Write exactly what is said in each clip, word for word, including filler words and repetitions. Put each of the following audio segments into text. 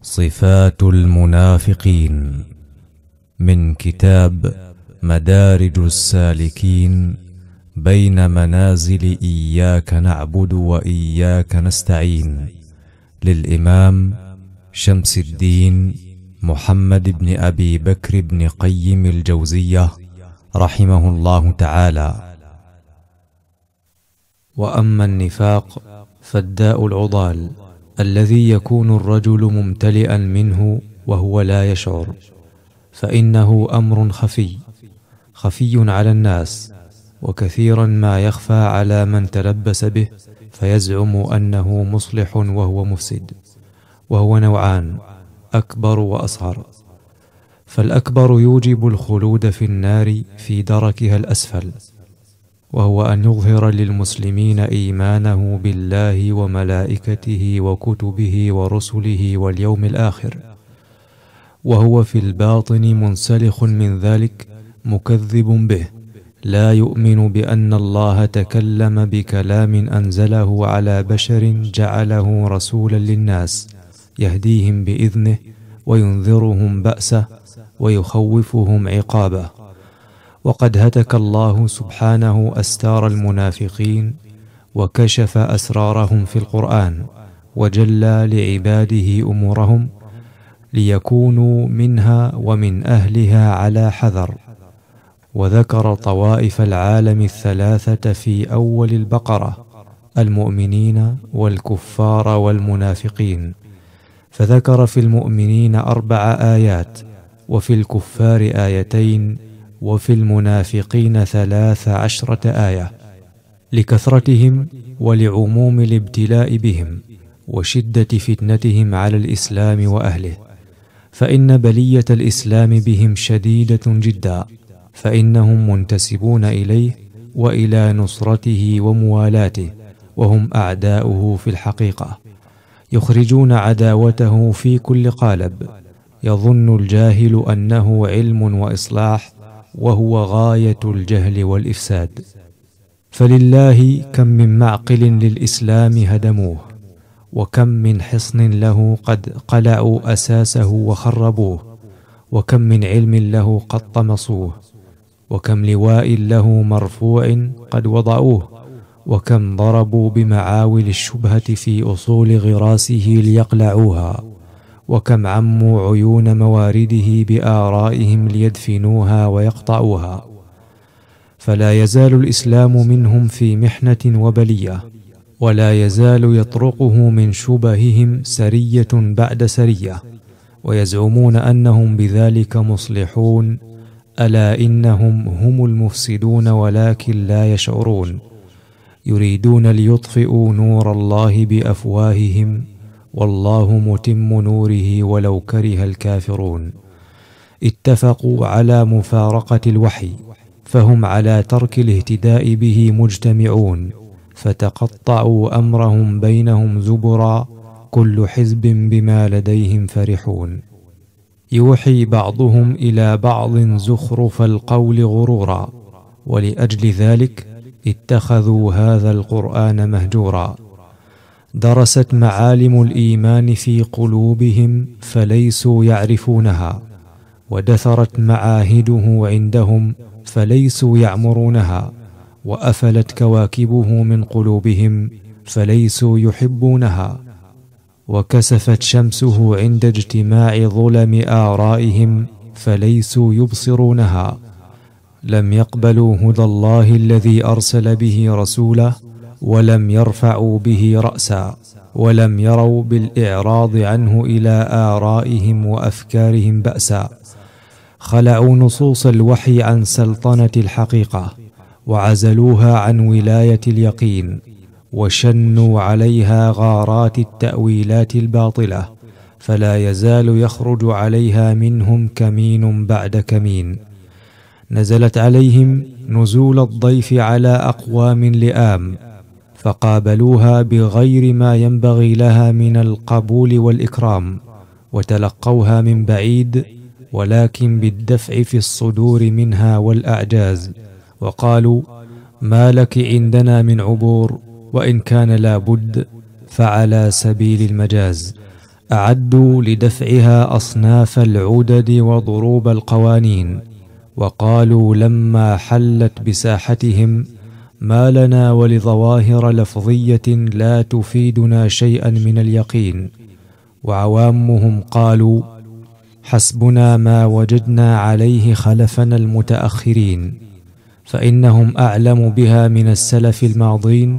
صفات المنافقين من كتاب مدارج السالكين بين منازل إياك نعبد وإياك نستعين للإمام شمس الدين محمد بن أبي بكر بن قيم الجوزية رحمه الله تعالى. وأما النفاق فالداء العضال الذي يكون الرجل ممتلئا منه وهو لا يشعر، فإنه أمر خفي خفي على الناس، وكثيرا ما يخفى على من تلبس به فيزعم أنه مصلح وهو مفسد. وهو نوعان: أكبر وأصغر. فالأكبر يوجب الخلود في النار في دركها الأسفل، وهو أن يظهر للمسلمين إيمانه بالله وملائكته وكتبه ورسله واليوم الآخر، وهو في الباطن منسلخ من ذلك مكذب به، لا يؤمن بأن الله تكلم بكلام أنزله على بشر جعله رسولا للناس يهديهم بإذنه وينذرهم بأسه ويخوفهم عقابه. وقد هتك الله سبحانه أستار المنافقين وكشف أسرارهم في القرآن، وجلى لعباده أمورهم ليكونوا منها ومن أهلها على حذر. وذكر طوائف العالم الثلاثة في أول البقرة: المؤمنين والكفار والمنافقين، فذكر في المؤمنين أربع آيات، وفي الكفار آيتين، وفي المنافقين ثلاث عشرة آية، لكثرتهم ولعموم الابتلاء بهم وشدة فتنتهم على الإسلام وأهله. فإن بلية الإسلام بهم شديدة جدا، فإنهم منتسبون إليه وإلى نصرته وموالاته، وهم أعداؤه في الحقيقة، يخرجون عداوته في كل قالب. يظن الجاهل أنه علم وإصلاح، وهو غاية الجهل والإفساد. فلله كم من معقل للإسلام هدموه، وكم من حصن له قد قلعوا أساسه وخربوه، وكم من علم له قد طمسوه، وكم لواء له مرفوع قد وضعوه، وكم ضربوا بمعاول الشبهة في أصول غراسه ليقلعوها، وكم عموا عيون موارده بآرائهم ليدفنوها ويقطعوها. فلا يزال الإسلام منهم في محنة وبلية، ولا يزال يطرقه من شبههم سرية بعد سرية، ويزعمون أنهم بذلك مصلحون، ألا إنهم هم المفسدون ولكن لا يشعرون. يريدون ليطفئوا نور الله بأفواههم، والله متم نوره ولو كره الكافرون. اتفقوا على مفارقة الوحي، فهم على ترك الاهتداء به مجتمعون، فتقطعوا أمرهم بينهم زبرا، كل حزب بما لديهم فرحون. يوحي بعضهم إلى بعض زخرف القول غرورا، ولأجل ذلك اتخذوا هذا القرآن مهجورا. درست معالم الإيمان في قلوبهم فليسوا يعرفونها، ودثرت معاهده عندهم فليسوا يعمرونها، وأفلت كواكبه من قلوبهم فليسوا يحبونها، وكسفت شمسه عند اجتماع ظلم آرائهم فليسوا يبصرونها. لم يقبلوا هدى الله الذي أرسل به رسوله، ولم يرفعوا به رأسا، ولم يروا بالإعراض عنه إلى آرائهم وأفكارهم بأسا. خلعوا نصوص الوحي عن سلطنة الحقيقة، وعزلوها عن ولاية اليقين، وشنوا عليها غارات التأويلات الباطلة، فلا يزال يخرج عليها منهم كمين بعد كمين. نزلت عليهم نزول الضيف على أقوام لئام، فقابلوها بغير ما ينبغي لها من القبول والإكرام، وتلقوها من بعيد، ولكن بالدفع في الصدور منها والأعجاز، وقالوا: ما لك عندنا من عبور، وإن كان لا بد فعلى سبيل المجاز. أعدوا لدفعها أصناف العدد وضروب القوانين، وقالوا لما حلت بساحتهم: ما لنا ولظواهر لفظية لا تفيدنا شيئا من اليقين. وعوامهم قالوا: حسبنا ما وجدنا عليه خلفنا المتأخرين، فإنهم أعلم بها من السلف الماضين،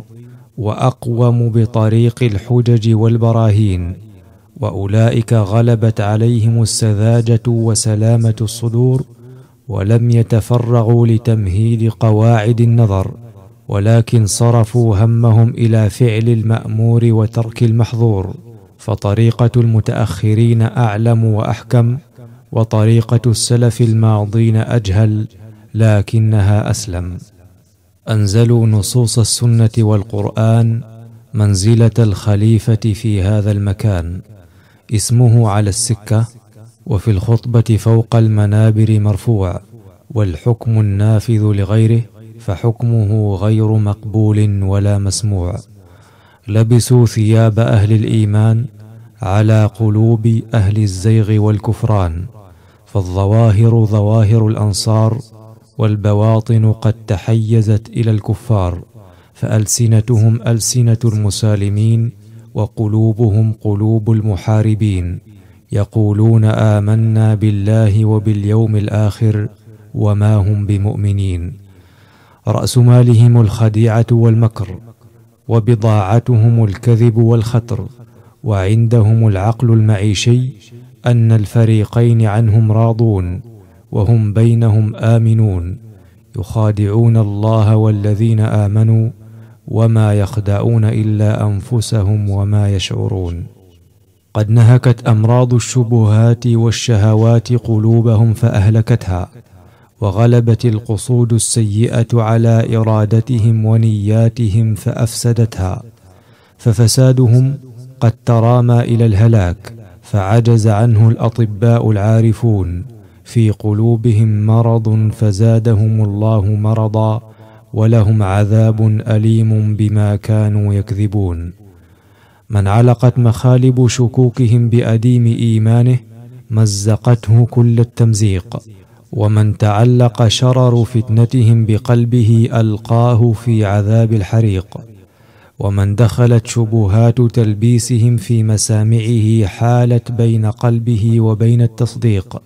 وأقوم بطريق الحجج والبراهين، وأولئك غلبت عليهم السذاجة وسلامة الصدور، ولم يتفرغوا لتمهيد قواعد النظر، ولكن صرفوا همهم إلى فعل المأمور وترك المحظور. فطريقة المتأخرين أعلم وأحكم، وطريقة السلف الماضين أجهل، لكنها أسلم. أنزلوا نصوص السنة والقرآن منزلة الخليفة في هذا المكان، اسمه على السكة، وفي الخطبة فوق المنابر مرفوع، والحكم النافذ لغيره فحكمه غير مقبول ولا مسموع. لبسوا ثياب أهل الإيمان على قلوب أهل الزيغ والكفران، فالظواهر ظواهر الأنصار، والبواطن قد تحيزت إلى الكفار، فألسنتهم ألسنة المسالمين، وقلوبهم قلوب المحاربين، يقولون آمنا بالله وباليوم الآخر وما هم بمؤمنين. رأس مالهم الخديعة والمكر، وبضاعتهم الكذب والخطر، وعندهم العقل المعيشي أن الفريقين عنهم راضون، وهم بينهم آمنون، يخادعون الله والذين آمنوا، وما يخدعون إلا أنفسهم وما يشعرون. قد نهكت أمراض الشبهات والشهوات قلوبهم فأهلكتها، وغلبت القصود السيئة على إرادتهم ونياتهم فأفسدتها، ففسادهم قد ترامى إلى الهلاك، فعجز عنه الأطباء العارفون. في قلوبهم مرض فزادهم الله مرضا، ولهم عذاب أليم بما كانوا يكذبون. من علقت مخالب شكوكهم بأديم إيمانه مزقته كل التمزيق، ومن تعلق شرر فتنتهم بقلبه ألقاه في عذاب الحريق، ومن دخلت شبهات تلبيسهم في مسامعه حالت بين قلبه وبين التصديق.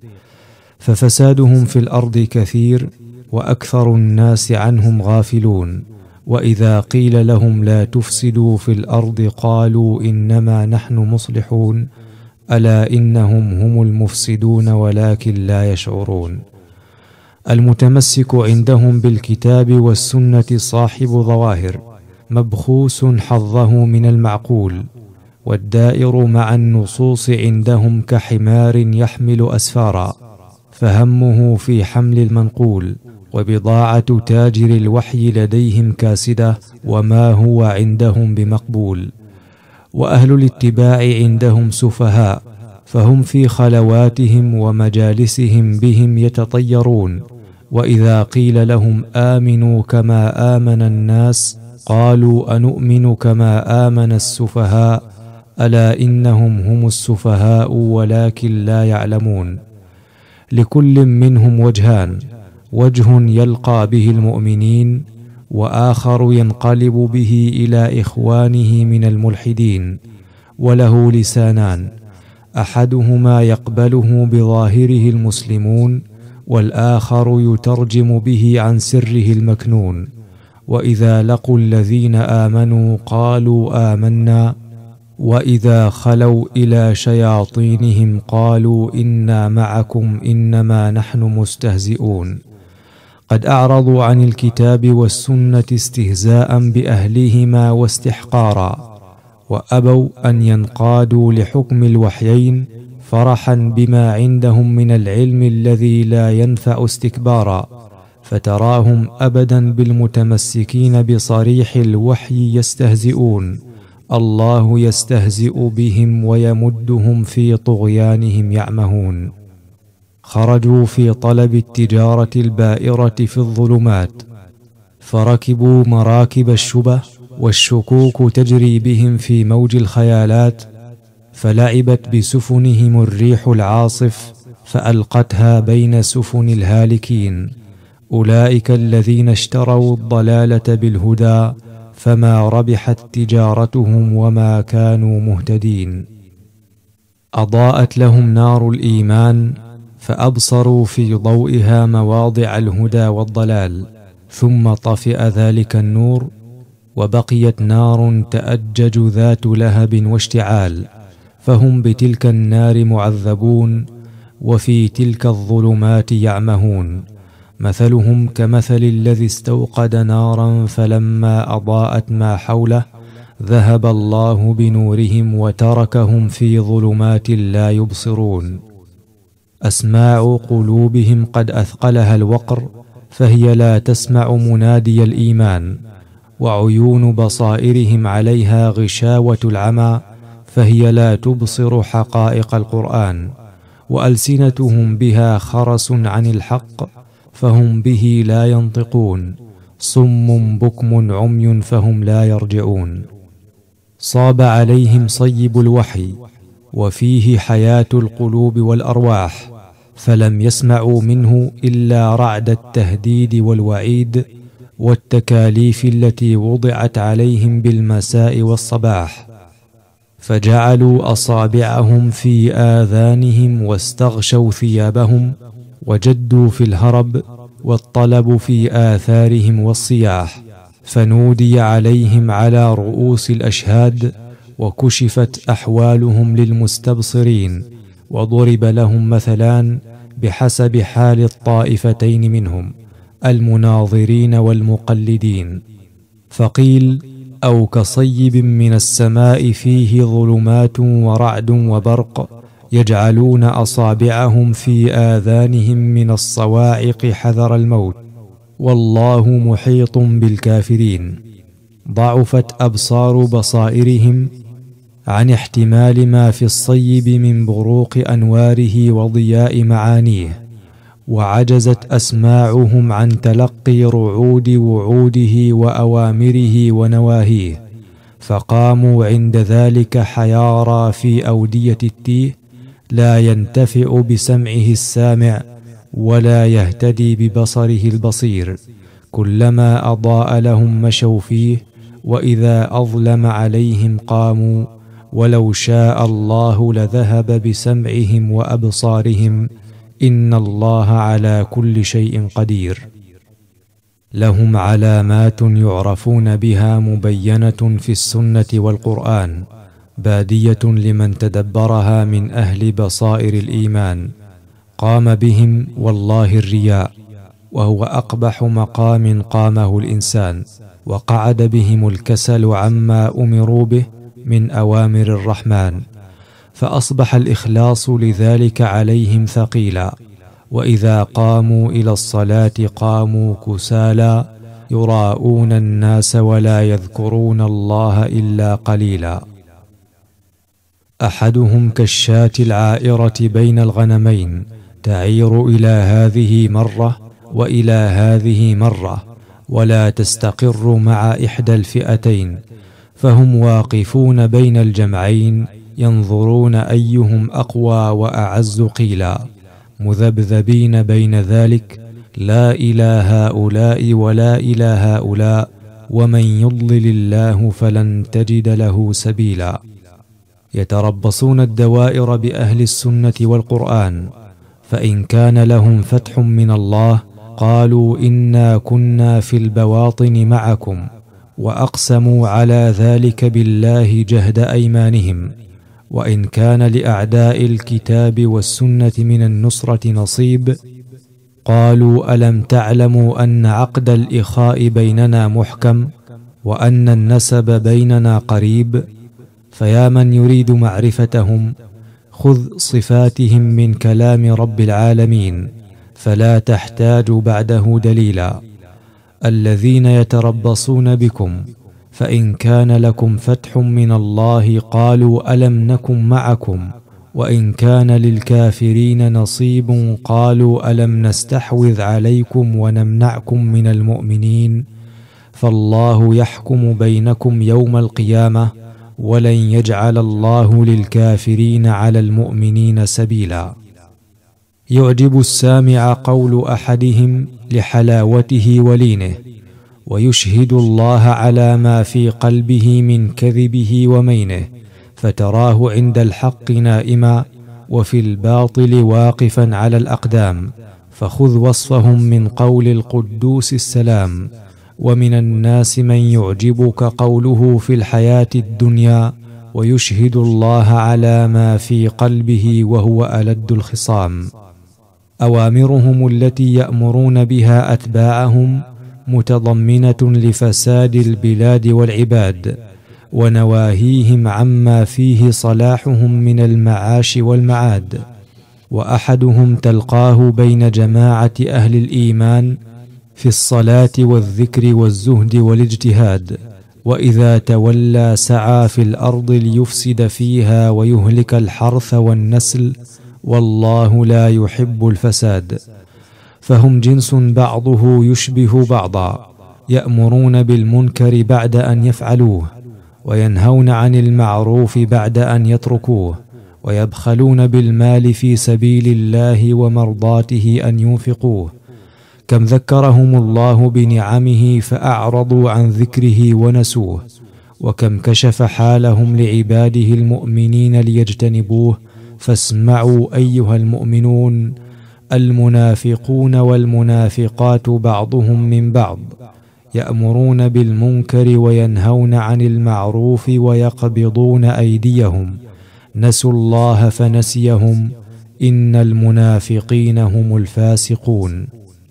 ففسادهم في الأرض كثير، وأكثر الناس عنهم غافلون، وإذا قيل لهم لا تفسدوا في الأرض قالوا إنما نحن مصلحون، ألا إنهم هم المفسدون ولكن لا يشعرون. المتمسك عندهم بالكتاب والسنة صاحب ظواهر، مبخوس حظه من المعقول، والدائر مع النصوص عندهم كحمار يحمل أسفارا، فهمه في حمل المنقول، وبضاعة تاجر الوحي لديهم كاسدة، وما هو عندهم بمقبول. وأهل الاتباع عندهم سفهاء، فهم في خلواتهم ومجالسهم بهم يتطيرون، وإذا قيل لهم آمنوا كما آمن الناس قالوا أنؤمن كما آمن السفهاء، ألا إنهم هم السفهاء ولكن لا يعلمون. لكل منهم وجهان، وجه يلقى به المؤمنين، وآخر ينقلب به إلى إخوانه من الملحدين. وله لسانان، أحدهما يقبله بظاهره المسلمون، والآخر يترجم به عن سره المكنون. وإذا لقوا الذين آمنوا قالوا آمنا، وإذا خلوا إلى شياطينهم قالوا إنا معكم إنما نحن مستهزئون. قد أعرضوا عن الكتاب والسنة استهزاء بأهلهما واستحقارا، وأبوا أن ينقادوا لحكم الوحيين فرحا بما عندهم من العلم الذي لا ينفع استكبارا، فتراهم أبدا بالمتمسكين بصريح الوحي يستهزئون. الله يستهزئ بهم ويمدهم في طغيانهم يعمهون. خرجوا في طلب التجارة البائرة في الظلمات، فركبوا مراكب الشبه، والشكوك تجري بهم في موج الخيالات، فلعبت بسفنهم الريح العاصف فألقتها بين سفن الهالكين. أولئك الذين اشتروا الضلالة بالهدى فما ربحت تجارتهم وما كانوا مهتدين. أضاءت لهم نار الإيمان فأبصروا في ضوئها مواضع الهدى والضلال، ثم طفئ ذلك النور وبقيت نار تأجج ذات لهب واشتعال، فهم بتلك النار معذبون وفي تلك الظلمات يعمهون. مثلهم كمثل الذي استوقد نارا فلما أضاءت ما حوله ذهب الله بنورهم وتركهم في ظلمات لا يبصرون. أسماع قلوبهم قد أثقلها الوقر فهي لا تسمع منادي الإيمان، وعيون بصائرهم عليها غشاوة العمى فهي لا تبصر حقائق القرآن، وألسنتهم بها خرس عن الحق فهم به لا ينطقون، صم بكم عمي فهم لا يرجعون. صاب عليهم صيب الوحي وفيه حياة القلوب والأرواح، فلم يسمعوا منه إلا رعد التهديد والوعيد والتكاليف التي وضعت عليهم بالمساء والصباح، فجعلوا أصابعهم في آذانهم واستغشوا ثيابهم وجدوا في الهرب والطلب في آثارهم والصياح، فنودي عليهم على رؤوس الأشهاد وكشفت أحوالهم للمستبصرين، وضرب لهم مثلان بحسب حال الطائفتين منهم المناظرين والمقلدين، فقيل أو كصيب من السماء فيه ظلمات ورعد وبرق يجعلون أصابعهم في آذانهم من الصواعق حذر الموت، والله محيط بالكافرين. ضعفت أبصار بصائرهم عن احتمال ما في الصيب من بروق أنواره وضياء معانيه، وعجزت أسماعهم عن تلقي رعود وعوده وأوامره ونواهيه، فقاموا عند ذلك حيارى في أودية التيه، لا ينتفع بسمعه السامع ولا يهتدي ببصره البصير، كلما أضاء لهم مشوا فيه، وإذا أظلم عليهم قاموا، ولو شاء الله لذهب بسمعهم وأبصارهم، إن الله على كل شيء قدير. لهم علامات يعرفون بها مبينة في السنة والقرآن، بادية لمن تدبرها من أهل بصائر الإيمان. قام بهم والله الرياء، وهو أقبح مقام قامه الإنسان، وقعد بهم الكسل عما أمروا به من أوامر الرحمن، فأصبح الإخلاص لذلك عليهم ثقيلا، وإذا قاموا إلى الصلاة قاموا كسالى يراءون الناس ولا يذكرون الله إلا قليلا. أحدهم كالشاة العائرة بين الغنمين، تعير إلى هذه مرة وإلى هذه مرة، ولا تستقر مع إحدى الفئتين، فهم واقفون بين الجمعين ينظرون أيهم أقوى وأعز قيلا، مذبذبين بين ذلك، لا إلى هؤلاء ولا إلى هؤلاء، ومن يضلل الله فلن تجد له سبيلا. يتربصون الدوائر بأهل السنة والقرآن، فإن كان لهم فتح من الله قالوا إنا كنا في البواطن معكم، وأقسموا على ذلك بالله جهد أيمانهم. وإن كان لأعداء الكتاب والسنة من النصرة نصيب قالوا ألم تعلموا أن عقد الإخاء بيننا محكم، وأن النسب بيننا قريب؟ فيا من يريد معرفتهم خذ صفاتهم من كلام رب العالمين، فلا تحتاج بعده دليلا. الذين يتربصون بكم، فإن كان لكم فتح من الله قالوا ألم نكن معكم، وإن كان للكافرين نصيب قالوا ألم نستحوذ عليكم ونمنعكم من المؤمنين؟ فالله يحكم بينكم يوم القيامة، ولن يجعل الله للكافرين على المؤمنين سبيلا. يعجب السامع قول أحدهم لحلاوته ولينه، ويشهد الله على ما في قلبه من كذبه ومينه، فتراه عند الحق نائما وفي الباطل واقفا على الأقدام. فخذ وصفهم من قول القدوس السلام. ومن الناس من يعجبك قوله في الحياة الدنيا ويشهد الله على ما في قلبه وهو ألد الخصام. أوامرهم التي يأمرون بها أتباعهم متضمنة لفساد البلاد والعباد، ونواهيهم عما فيه صلاحهم من المعاش والمعاد. وأحدهم تلقاه بين جماعة أهل الإيمان في الصلاة والذكر والزهد والاجتهاد، وإذا تولى سعى في الأرض ليفسد فيها ويهلك الحرث والنسل، والله لا يحب الفساد. فهم جنس بعضه يشبه بعضا، يأمرون بالمنكر بعد أن يفعلوه، وينهون عن المعروف بعد أن يتركوه، ويبخلون بالمال في سبيل الله ومرضاته أن ينفقوه. كم ذكرهم الله بنعمه فأعرضوا عن ذكره ونسوه، وكم كشف حالهم لعباده المؤمنين ليجتنبوه. فاسمعوا أيها المؤمنون: المنافقون والمنافقات بعضهم من بعض، يأمرون بالمنكر وينهون عن المعروف ويقبضون أيديهم، نسوا الله فنسيهم، إن المنافقين هم الفاسقون.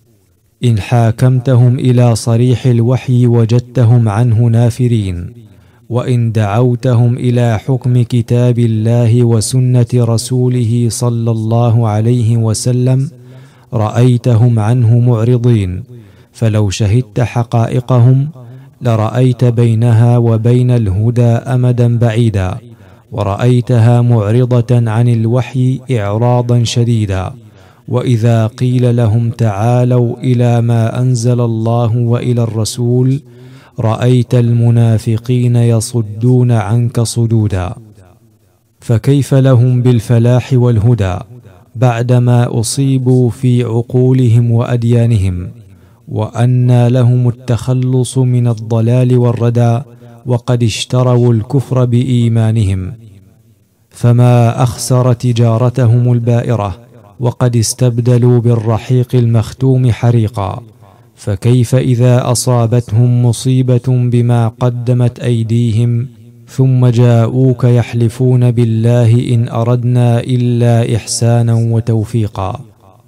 إن حاكمتهم إلى صريح الوحي وجدتهم عنه نافرين، وإن دعوتهم إلى حكم كتاب الله وسنة رسوله صلى الله عليه وسلم رأيتهم عنه معرضين. فلو شهدت حقائقهم لرأيت بينها وبين الهدى أمدا بعيدا، ورأيتها معرضة عن الوحي إعراضا شديدا. وإذا قيل لهم تعالوا إلى ما أنزل الله وإلى الرسول رأيت المنافقين يصدون عنك صدودا. فكيف لهم بالفلاح والهدى بعدما أصيبوا في عقولهم وأديانهم؟ وأنى لهم التخلص من الضلال والردى وقد اشتروا الكفر بإيمانهم؟ فما أخسر تجارتهم البائرة وقد استبدلوا بالرحيق المختوم حريقا. فكيف إذا أصابتهم مصيبة بما قدمت أيديهم ثم جاءوك يحلفون بالله إن أردنا إلا إحسانا وتوفيقا؟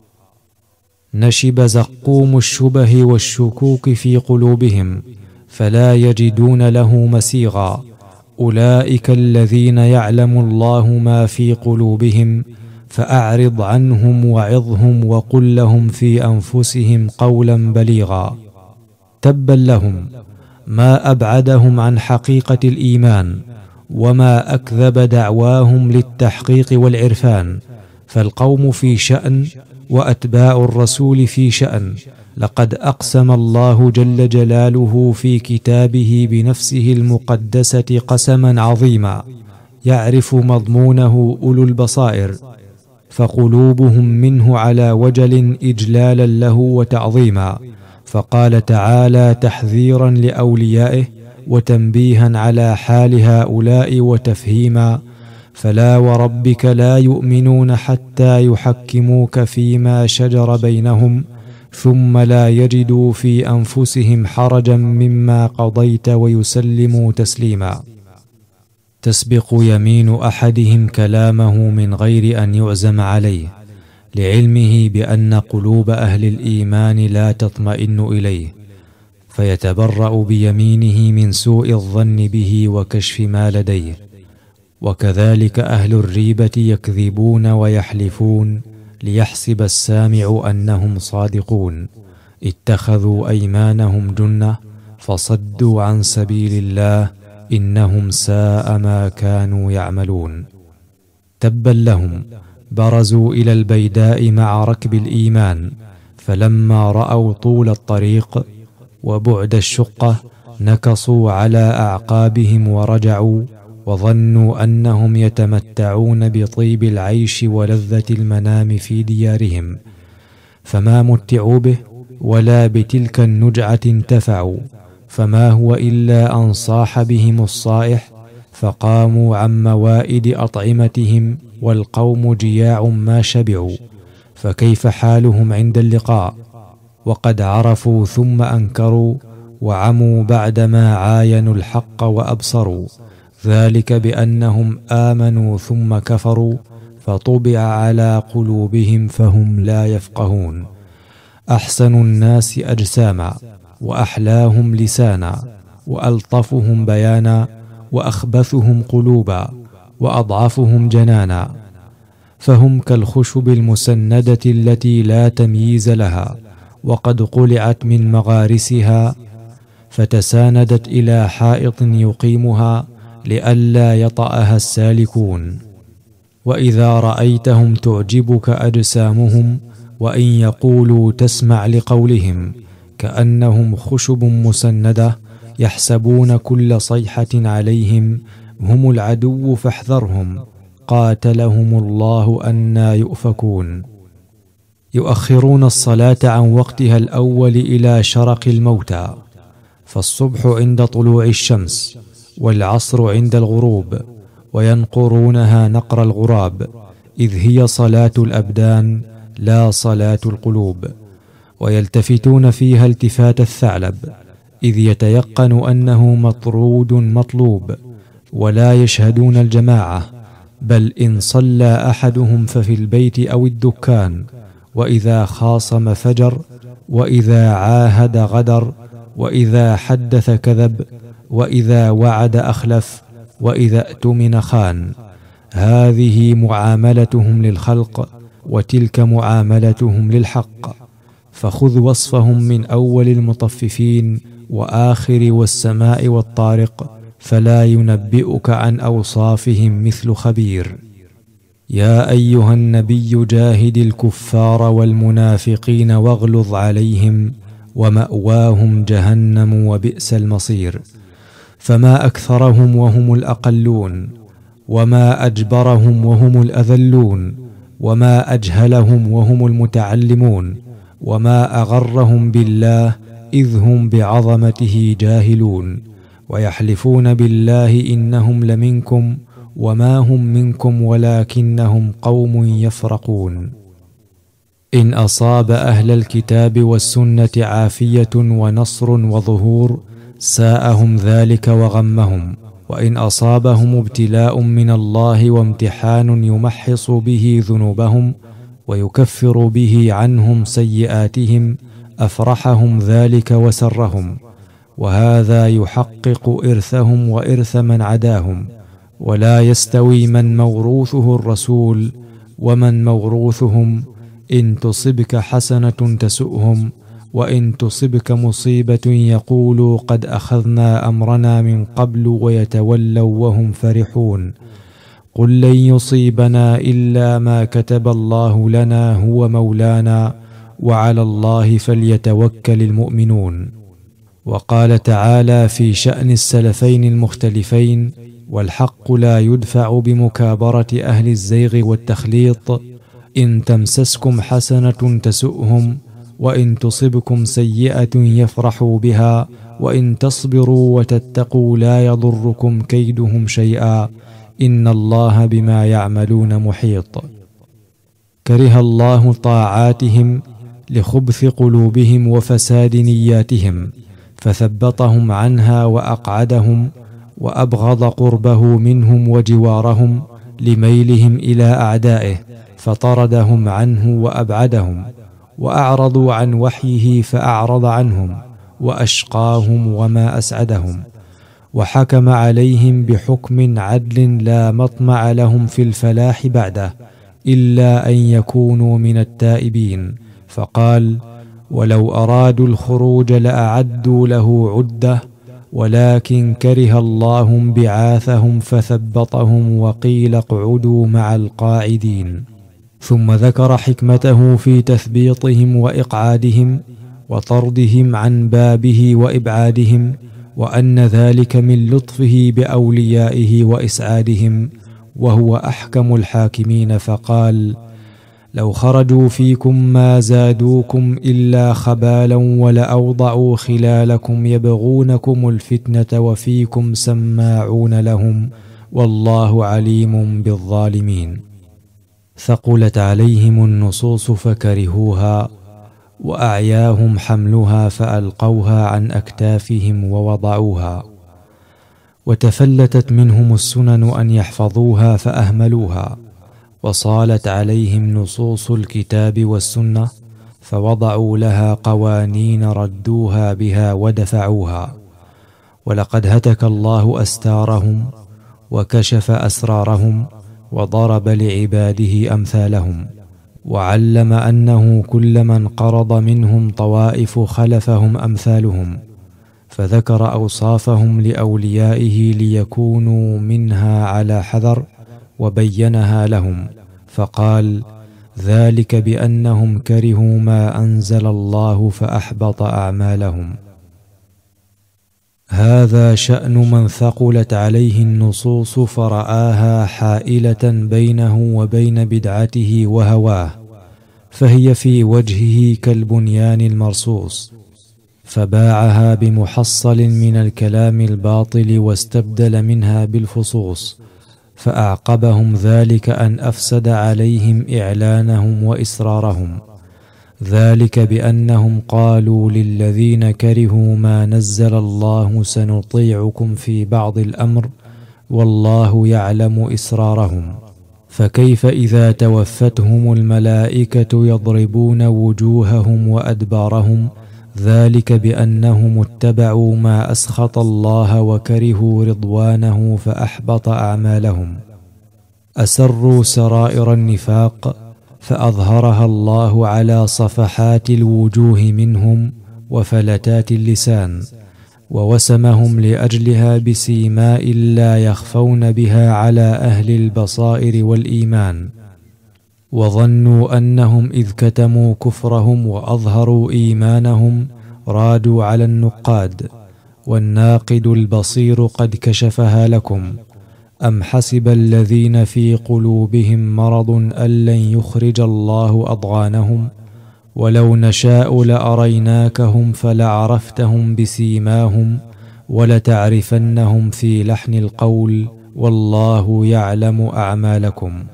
نشب زقوم الشبه والشكوك في قلوبهم فلا يجدون له مسيغا. أولئك الذين يعلم الله ما في قلوبهم فأعرض عنهم وعظهم وقل لهم في أنفسهم قولا بليغا. تبا لهم، ما أبعدهم عن حقيقة الإيمان، وما أكذب دعواهم للتحقيق والعرفان. فالقوم في شأن وأتباع الرسول في شأن. لقد أقسم الله جل جلاله في كتابه بنفسه المقدسة قسما عظيما يعرف مضمونه أولو البصائر، فقلوبهم منه على وجل إجلالا له وتعظيما. فقال تعالى تحذيرا لأوليائه وتنبيها على حال هؤلاء وتفهيما: فلا وربك لا يؤمنون حتى يحكموك فيما شجر بينهم ثم لا يجدوا في أنفسهم حرجا مما قضيت ويسلموا تسليما. تسبق يمين أحدهم كلامه من غير أن يعزم عليه، لعلمه بأن قلوب أهل الإيمان لا تطمئن إليه، فيتبرأ بيمينه من سوء الظن به وكشف ما لديه. وكذلك أهل الريبة يكذبون ويحلفون ليحسب السامع أنهم صادقون. اتخذوا أيمانهم جنة فصدوا عن سبيل الله، إنهم ساء ما كانوا يعملون. تبا لهم، برزوا إلى البيداء مع ركب الإيمان، فلما رأوا طول الطريق وبعد الشقة نكصوا على أعقابهم ورجعوا، وظنوا أنهم يتمتعون بطيب العيش ولذة المنام في ديارهم، فما متعوا به ولا بتلك النجعة انتفعوا، فما هو إلا أن صاح بهم الصائح فقاموا عن موائد أطعمتهم، والقوم جياع ما شبعوا، فكيف حالهم عند اللقاء؟ وقد عرفوا ثم أنكروا، وعموا بعدما عاينوا الحق وأبصروا، ذلك بأنهم آمنوا ثم كفروا، فطبع على قلوبهم فهم لا يفقهون. أحسن الناس أجساما، وأحلاهم لسانا، وألطفهم بيانا، وأخبثهم قلوبا، وأضعفهم جنانا، فهم كالخشب المسندة التي لا تمييز لها، وقد قلعت من مغارسها فتساندت إلى حائط يقيمها لئلا يطأها السالكون. وإذا رأيتهم تعجبك أجسامهم، وإن يقولوا تسمع لقولهم، كأنهم خشب مسندة يحسبون كل صيحة عليهم هم العدو فاحذرهم، قاتلهم الله أنى يؤفكون. يؤخرون الصلاة عن وقتها الأول إلى شرق الموتى، فالصبح عند طلوع الشمس، والعصر عند الغروب، وينقرونها نقر الغراب، إذ هي صلاة الأبدان لا صلاة القلوب. ويلتفتون فيها التفات الثعلب، إذ يتيقن أنه مطرود مطلوب، ولا يشهدون الجماعة، بل إن صلى أحدهم ففي البيت أو الدكان، وإذا خاصم فجر، وإذا عاهد غدر، وإذا حدث كذب، وإذا وعد أخلف، وإذا اؤتمن خان. هذه معاملتهم للخلق، وتلك معاملتهم للحق. فخذ وصفهم من أول المطففين وآخر والسماء والطارق، فلا ينبئك عن أوصافهم مثل خبير. يا أيها النبي جاهد الكفار والمنافقين واغلظ عليهم، ومأواهم جهنم وبئس المصير. فما أكثرهم وهم الأقلون، وما أجبرهم وهم الأذلون، وما أجهلهم وهم المتعلمون، وما أغرهم بالله إذ هم بعظمته جاهلون. ويحلفون بالله إنهم لمنكم وما هم منكم ولكنهم قوم يفرقون. إن أصاب أهل الكتاب والسنة عافية ونصر وظهور ساءهم ذلك وغمهم، وإن أصابهم ابتلاء من الله وامتحان يمحص به ذنوبهم ويكفر به عنهم سيئاتهم أفرحهم ذلك وسرهم، وهذا يحقق إرثهم وإرث من عداهم. ولا يستوي من موروثه الرسول ومن موروثهم، إن تصبك حسنة تسؤهم، وإن تصبك مصيبة يقولوا قد أخذنا أمرنا من قبل ويتولوا وهم فرحون. قل لن يصيبنا إلا ما كتب الله لنا هو مولانا، وعلى الله فليتوكل المؤمنون. وقال تعالى في شأن السلفين المختلفين: والحق لا يدفع بمكابرة أهل الزيغ والتخليط، إن تمسسكم حسنة تسؤهم، وإن تصبكم سيئة يفرحوا بها، وإن تصبروا وتتقوا لا يضركم كيدهم شيئا، إن الله بما يعملون محيط. كره الله طاعاتهم لخبث قلوبهم وفساد نياتهم، فثبطهم عنها وأقعدهم، وأبغض قربه منهم وجوارهم لميلهم إلى أعدائه، فطردهم عنه وأبعدهم، وأعرضوا عن وحيه فأعرض عنهم، وأشقاهم وما أسعدهم. وحكم عليهم بحكم عدل لا مطمع لهم في الفلاح بعده إلا أن يكونوا من التائبين، فقال: ولو أرادوا الخروج لأعدوا له عدة، ولكن كره الله انبعاثهم فثبطهم وقيل اقعدوا مع القاعدين. ثم ذكر حكمته في تثبيطهم وإقعادهم وطردهم عن بابه وإبعادهم، وأن ذلك من لطفه بأوليائه وإسعادهم، وهو أحكم الحاكمين، فقال: لو خرجوا فيكم ما زادوكم إلا خبالا ولأوضعوا خلالكم يبغونكم الفتنة وفيكم سماعون لهم والله عليم بالظالمين. ثقلت عليهم النصوص فكرهوها، وأعياهم حملها فألقوها عن أكتافهم ووضعوها، وتفلتت منهم السنن أن يحفظوها فأهملوها، وصالت عليهم نصوص الكتاب والسنة فوضعوا لها قوانين ردوها بها ودفعوها. ولقد هتك الله أستارهم وكشف أسرارهم وضرب لعباده أمثالهم، وعلم أنه كل من قرض منهم طوائف خلفهم أمثالهم، فذكر أوصافهم لأوليائه ليكونوا منها على حذر، وبينها لهم فقال: ذلك بأنهم كرهوا ما أنزل الله فأحبط أعمالهم. هذا شأن من ثقلت عليه النصوص فرآها حائلة بينه وبين بدعته وهواه، فهي في وجهه كالبنيان المرصوص، فباعها بمحصل من الكلام الباطل واستبدل منها بالفصوص، فأعقبهم ذلك أن أفسد عليهم إعلانهم وإسرارهم، ذلك بأنهم قالوا للذين كرهوا ما نزل الله سنطيعكم في بعض الأمر والله يعلم إسرارهم. فكيف إذا توفتهم الملائكة يضربون وجوههم وأدبارهم، ذلك بأنهم اتبعوا ما أسخط الله وكرهوا رضوانه فأحبط أعمالهم. أسروا سرائر النفاق فأظهرها الله على صفحات الوجوه منهم وفلتات اللسان، ووسمهم لأجلها بسيماء لا يخفون بها على أهل البصائر والإيمان، وظنوا أنهم إذ كتموا كفرهم وأظهروا إيمانهم رادوا على النقاد، والناقد البصير قد كشفها لكم. أم حسب الذين في قلوبهم مرض أن لن يخرج الله أضغانهم، ولو نشاء لأريناكهم فلعرفتهم بسيماهم ولتعرفنهم في لحن القول والله يعلم أعمالكم.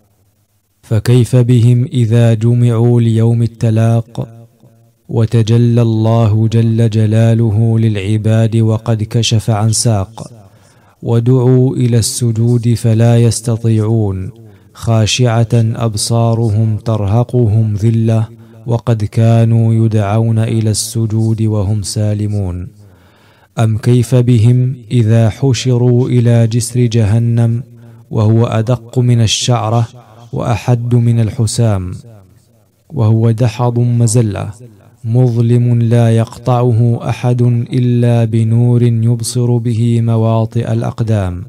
فكيف بهم إذا جمعوا ليوم التلاق وتجلى الله جل جلاله للعباد وقد كشف عن ساق، ودعوا إلى السجود فلا يستطيعون، خاشعة أبصارهم ترهقهم ذلة، وقد كانوا يدعون إلى السجود وهم سالمون. أم كيف بهم إذا حشروا إلى جسر جهنم وهو أدق من الشعرة وأحد من الحسام، وهو دحض مزلة مظلم لا يقطعه أحد إلا بنور يبصر به مواطئ الأقدام،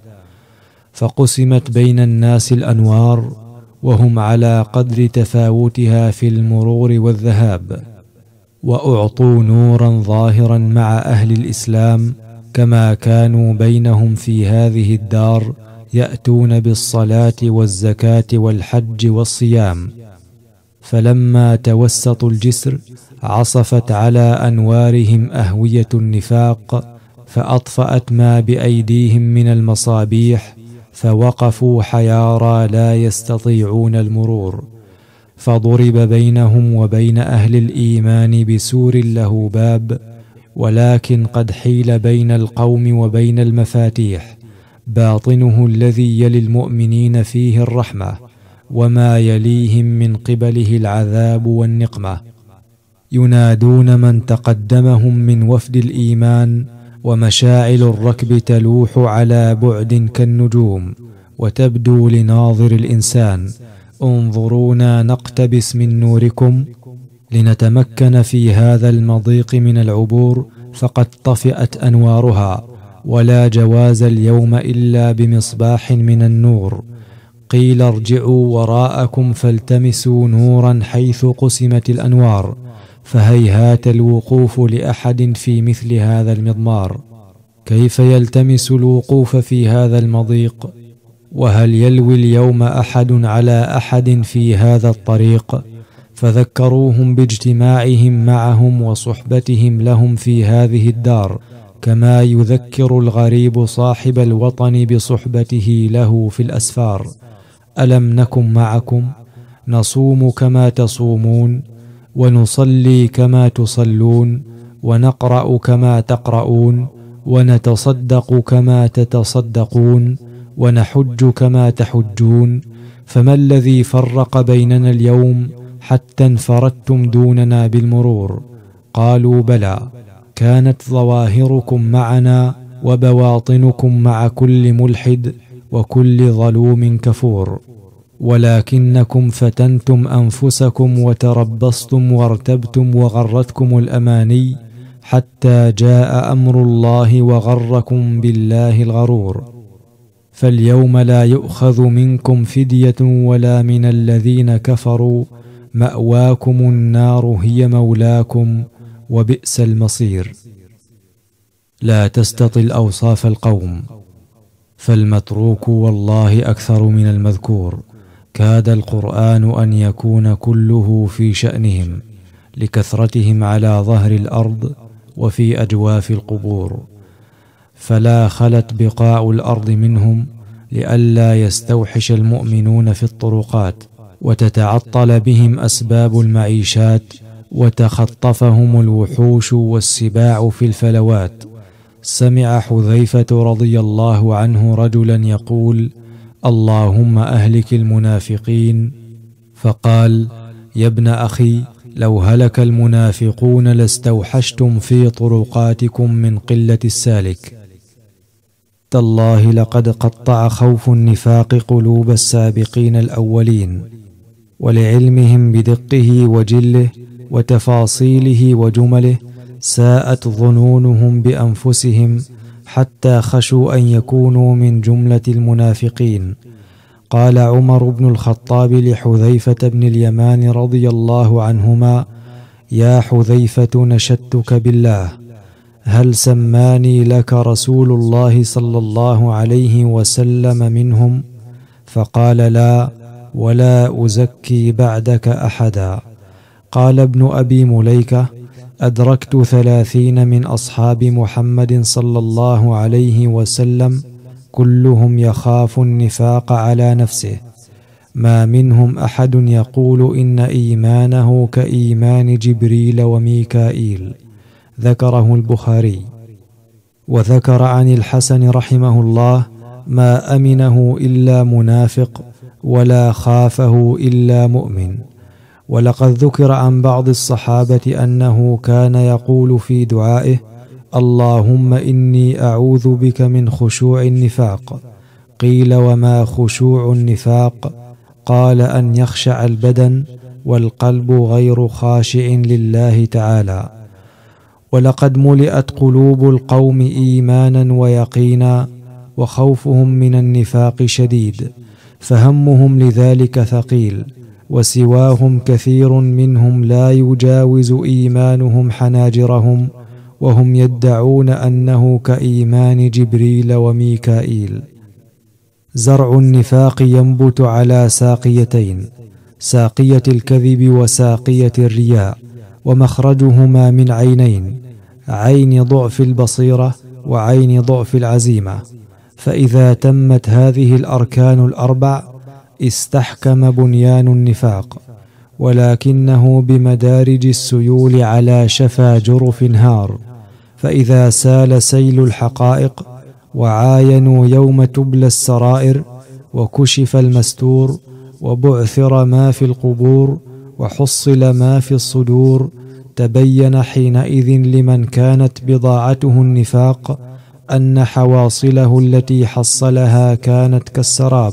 فقسمت بين الناس الأنوار وهم على قدر تفاوتها في المرور والذهاب، وأعطوا نورا ظاهرا مع أهل الإسلام، كما كانوا بينهم في هذه الدار يأتون بالصلاة والزكاة والحج والصيام، فلما توسطوا الجسر عصفت على أنوارهم أهوية النفاق، فأطفأت ما بأيديهم من المصابيح، فوقفوا حيارى لا يستطيعون المرور، فضرب بينهم وبين أهل الإيمان بسور له باب، ولكن قد حيل بين القوم وبين المفاتيح، باطنه الذي يلي المؤمنين فيه الرحمة، وما يليهم من قبله العذاب والنقمة. ينادون من تقدمهم من وفد الإيمان، ومشاعل الركب تلوح على بعد كالنجوم، وتبدو لناظر الإنسان: انظرونا نقتبس من نوركم. لنتمكن في هذا المضيق من العبور، فقد طفئت أنوارها، ولا جواز اليوم إلا بمصباح من النور. قيل ارجعوا وراءكم فالتمسوا نورا حيث قسمت الأنوار، فهيهات الوقوف لأحد في مثل هذا المضمار. كيف يلتمس الوقوف في هذا المضيق؟ وهل يلوي اليوم أحد على أحد في هذا الطريق؟ فذكروهم باجتماعهم معهم وصحبتهم لهم في هذه الدار، كما يذكر الغريب صاحب الوطن بصحبته له في الأسفار. ألم نكن معكم نصوم كما تصومون، ونصلي كما تصلون، ونقرأ كما تقرؤون، ونتصدق كما تتصدقون، ونحج كما تحجون، فما الذي فرق بيننا اليوم حتى انفردتم دوننا بالمرور؟ قالوا بلى، كانت ظواهركم معنا وبواطنكم مع كل ملحد وكل ظلوم كفور، ولكنكم فتنتم أنفسكم وتربصتم وارتبتم وغرتكم الأماني حتى جاء أمر الله وغركم بالله الغرور. فاليوم لا يؤخذ منكم فدية ولا من الذين كفروا، مأواكم النار هي مولاكم وبئس المصير. لا تستطل أوصاف القوم، فالمتروك والله أكثر من المذكور. كاد القرآن أن يكون كله في شأنهم لكثرتهم على ظهر الأرض وفي أجواف القبور، فلا خلت بقاع الأرض منهم لئلا يستوحش المؤمنون في الطرقات، وتتعطل بهم أسباب المعيشات، وتخطفهم الوحوش والسباع في الفلوات. سمع حذيفة رضي الله عنه رجلا يقول: اللهم أهلك المنافقين، فقال: يا ابن أخي، لو هلك المنافقون لاستوحشتم في طرقاتكم من قلة السالك. تالله لقد قطع خوف النفاق قلوب السابقين الأولين، ولعلمهم بدقه وجله وتفاصيله وجمله ساءت ظنونهم بأنفسهم حتى خشوا أن يكونوا من جملة المنافقين. قال عمر بن الخطاب لحذيفة بن اليمان رضي الله عنهما: يا حذيفة، نشدتك بالله، هل سماني لك رسول الله صلى الله عليه وسلم منهم؟ فقال: لا، ولا أزكي بعدك أحدا. قال ابن أبي مليكة: أدركت ثلاثين من أصحاب محمد صلى الله عليه وسلم كلهم يخاف النفاق على نفسه، ما منهم أحد يقول إن إيمانه كإيمان جبريل وميكائيل. ذكره البخاري. وذكر عن الحسن رحمه الله: ما أمنه إلا منافق، ولا خافه إلا مؤمن. ولقد ذكر عن بعض الصحابة أنه كان يقول في دعائه: اللهم إني أعوذ بك من خشوع النفاق. قيل: وما خشوع النفاق؟ قال: أن يخشع البدن والقلب غير خاشع لله تعالى. ولقد ملئت قلوب القوم إيمانا ويقينا، وخوفهم من النفاق شديد، فهمهم لذلك ثقيل، وسواهم كثير منهم لا يجاوز إيمانهم حناجرهم، وهم يدعون أنه كإيمان جبريل وميكائيل. زرع النفاق ينبت على ساقيتين: ساقية الكذب وساقية الرياء، ومخرجهما من عينين: عين ضعف البصيرة وعين ضعف العزيمة. فإذا تمت هذه الأركان الأربع استحكم بنيان النفاق، ولكنه بمدارج السيول على شفا جرف هار. فإذا سال سيل الحقائق وعاينوا يوم تبلى السرائر، وكشف المستور، وبعثر ما في القبور، وحصل ما في الصدور، تبين حينئذ لمن كانت بضاعته النفاق أن حواصله التي حصلها كانت كالسراب،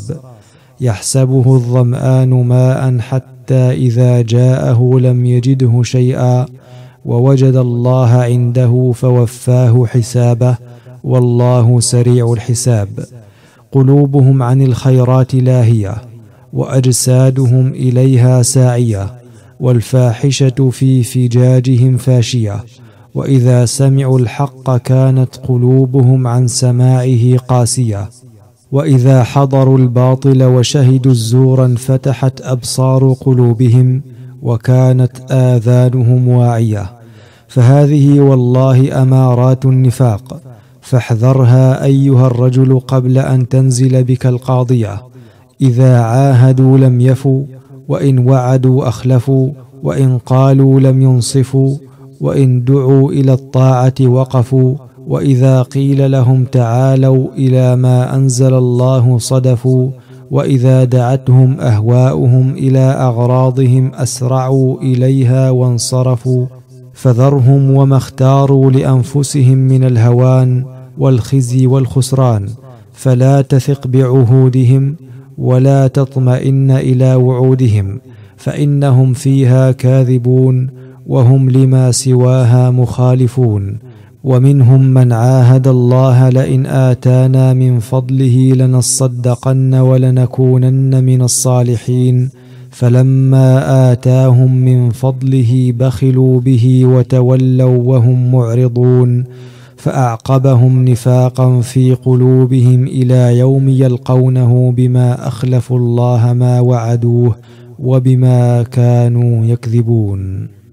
يحسبه الظمآن ماء حتى إذا جاءه لم يجده شيئا، ووجد الله عنده فوفاه حسابه، والله سريع الحساب. قلوبهم عن الخيرات لاهية، وأجسادهم إليها ساعية، والفاحشة في فجاجهم فاشية، وإذا سمعوا الحق كانت قلوبهم عن سماعه قاسية، وإذا حضروا الباطل وشهدوا الزور انفتحت أبصار قلوبهم وكانت آذانهم واعية. فهذه والله أمارات النفاق، فاحذرها أيها الرجل قبل أن تنزل بك القاضية. إذا عاهدوا لم يفوا، وإن وعدوا أخلفوا، وإن قالوا لم ينصفوا، وإن دعوا إلى الطاعة وقفوا، وإذا قيل لهم تعالوا إلى ما أنزل الله صدفوا، وإذا دعتهم أهواؤهم إلى أغراضهم أسرعوا إليها وانصرفوا. فذرهم وما اختاروا لأنفسهم من الهوان والخزي والخسران، فلا تثق بعهودهم ولا تطمئن إلى وعودهم، فإنهم فيها كاذبون وهم لما سواها مخالفون. ومنهم من عاهد الله لئن آتانا من فضله لنصدقن ولنكونن من الصالحين، فلما آتاهم من فضله بخلوا به وتولوا وهم معرضون، فأعقبهم نفاقا في قلوبهم إلى يوم يلقونه بما أخلفوا الله ما وعدوه وبما كانوا يكذبون.